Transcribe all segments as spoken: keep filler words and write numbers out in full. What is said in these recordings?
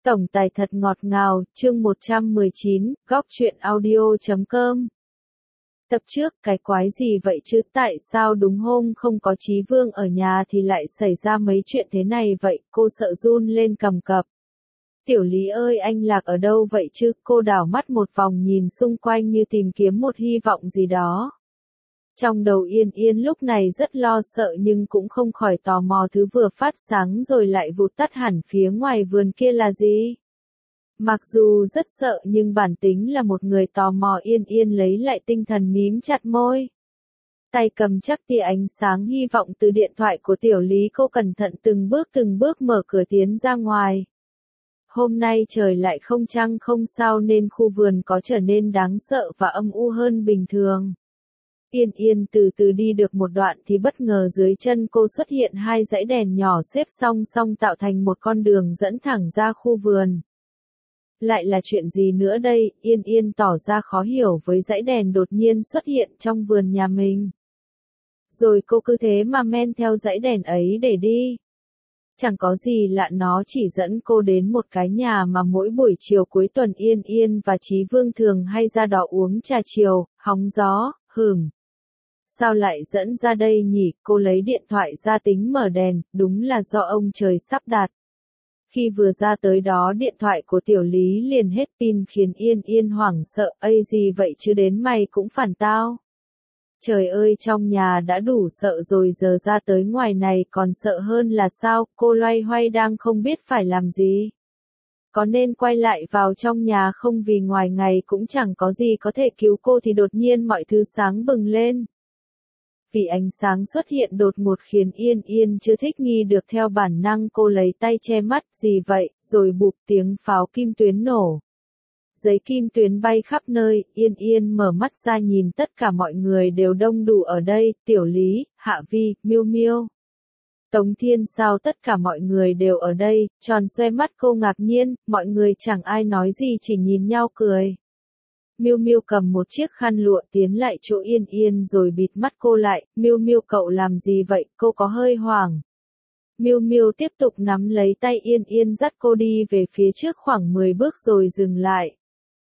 Tổng tài thật ngọt ngào, chương một trăm mười chín, góc truyện audio chấm com. Tập trước, cái quái gì vậy chứ, tại sao đúng hôm không có Chí Vương ở nhà thì lại xảy ra mấy chuyện thế này vậy, cô sợ run lên cầm cập. Tiểu Lý ơi, anh Lạc ở đâu vậy chứ, cô đảo mắt một vòng nhìn xung quanh như tìm kiếm một hy vọng gì đó. Trong đầu Yên Yên lúc này rất lo sợ nhưng cũng không khỏi tò mò thứ vừa phát sáng rồi lại vụt tắt hẳn phía ngoài vườn kia là gì. Mặc dù rất sợ nhưng bản tính là một người tò mò, Yên Yên lấy lại tinh thần mím chặt môi. Tay cầm chắc tia ánh sáng hy vọng từ điện thoại của Tiểu Lý, cô cẩn thận từng bước từng bước mở cửa tiến ra ngoài. Hôm nay trời lại không trăng không sao nên khu vườn có trở nên đáng sợ và âm u hơn bình thường. Yên Yên từ từ đi được một đoạn thì bất ngờ dưới chân cô xuất hiện hai dãy đèn nhỏ xếp song song tạo thành một con đường dẫn thẳng ra khu vườn. Lại là chuyện gì nữa đây, Yên Yên tỏ ra khó hiểu với dãy đèn đột nhiên xuất hiện trong vườn nhà mình. Rồi cô cứ thế mà men theo dãy đèn ấy để đi. Chẳng có gì lạ, nó chỉ dẫn cô đến một cái nhà mà mỗi buổi chiều cuối tuần Yên Yên và Chí Vương thường hay ra đó uống trà chiều, hóng gió, hửm. Sao lại dẫn ra đây nhỉ, cô lấy điện thoại ra tính mở đèn, đúng là do ông trời sắp đặt. Khi vừa ra tới đó điện thoại của Tiểu Lý liền hết pin khiến Yên Yên hoảng sợ, ây gì vậy chứ đến mày cũng phản tao. Trời ơi, trong nhà đã đủ sợ rồi giờ ra tới ngoài này còn sợ hơn là sao, cô loay hoay đang không biết phải làm gì. Có nên quay lại vào trong nhà không, vì ngoài ngày cũng chẳng có gì có thể cứu cô thì đột nhiên mọi thứ sáng bừng lên. Vì ánh sáng xuất hiện đột ngột khiến Yên Yên chưa thích nghi được, theo bản năng cô lấy tay che mắt, gì vậy, rồi bụp tiếng pháo kim tuyến nổ. Giấy kim tuyến bay khắp nơi, Yên Yên mở mắt ra nhìn tất cả mọi người đều đông đủ ở đây, Tiểu Lý, Hạ Vi, Miêu Miêu, Tống Thiên, sao tất cả mọi người đều ở đây, tròn xoe mắt cô ngạc nhiên, mọi người chẳng ai nói gì chỉ nhìn nhau cười. Miêu Miêu cầm một chiếc khăn lụa tiến lại chỗ Yên Yên rồi bịt mắt cô lại, Miêu Miêu cậu làm gì vậy, cô có hơi hoảng. Miêu Miêu tiếp tục nắm lấy tay Yên Yên dắt cô đi về phía trước khoảng mười bước rồi dừng lại.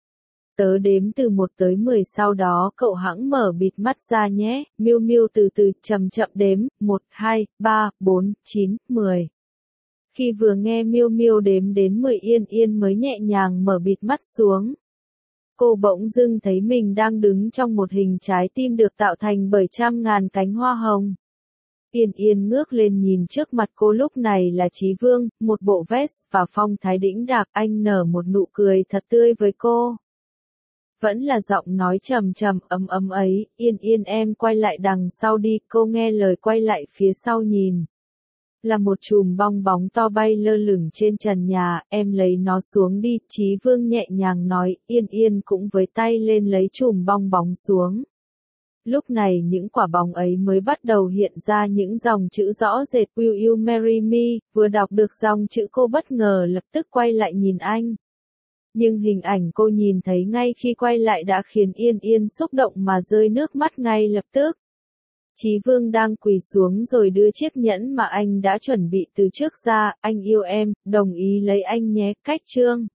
Tớ đếm từ một tới mười sau đó cậu hẵng mở bịt mắt ra nhé, Miêu Miêu từ từ chậm chậm đếm, một, hai, ba, bốn, chín, mười. Khi vừa nghe Miêu Miêu đếm đến mười Yên Yên mới nhẹ nhàng mở bịt mắt xuống. Cô bỗng dưng thấy mình đang đứng trong một hình trái tim được tạo thành bởi trăm ngàn cánh hoa hồng. Yên Yên ngước lên nhìn trước mặt cô lúc này là Chí Vương, một bộ vest và phong thái đĩnh đạc, anh nở một nụ cười thật tươi với cô. Vẫn là giọng nói trầm trầm ấm ấm ấy, Yên Yên em quay lại đằng sau đi, cô nghe lời quay lại phía sau nhìn. Là một chùm bong bóng to bay lơ lửng trên trần nhà, em lấy nó xuống đi, Chí Vương nhẹ nhàng nói, Yên Yên cũng với tay lên lấy chùm bong bóng xuống. Lúc này những quả bóng ấy mới bắt đầu hiện ra những dòng chữ rõ rệt, Will you marry me, vừa đọc được dòng chữ cô bất ngờ lập tức quay lại nhìn anh. Nhưng hình ảnh cô nhìn thấy ngay khi quay lại đã khiến Yên Yên xúc động mà rơi nước mắt ngay lập tức. Chí Vương đang quỳ xuống rồi đưa chiếc nhẫn mà anh đã chuẩn bị từ trước ra, anh yêu em, đồng ý lấy anh nhé, cách chương.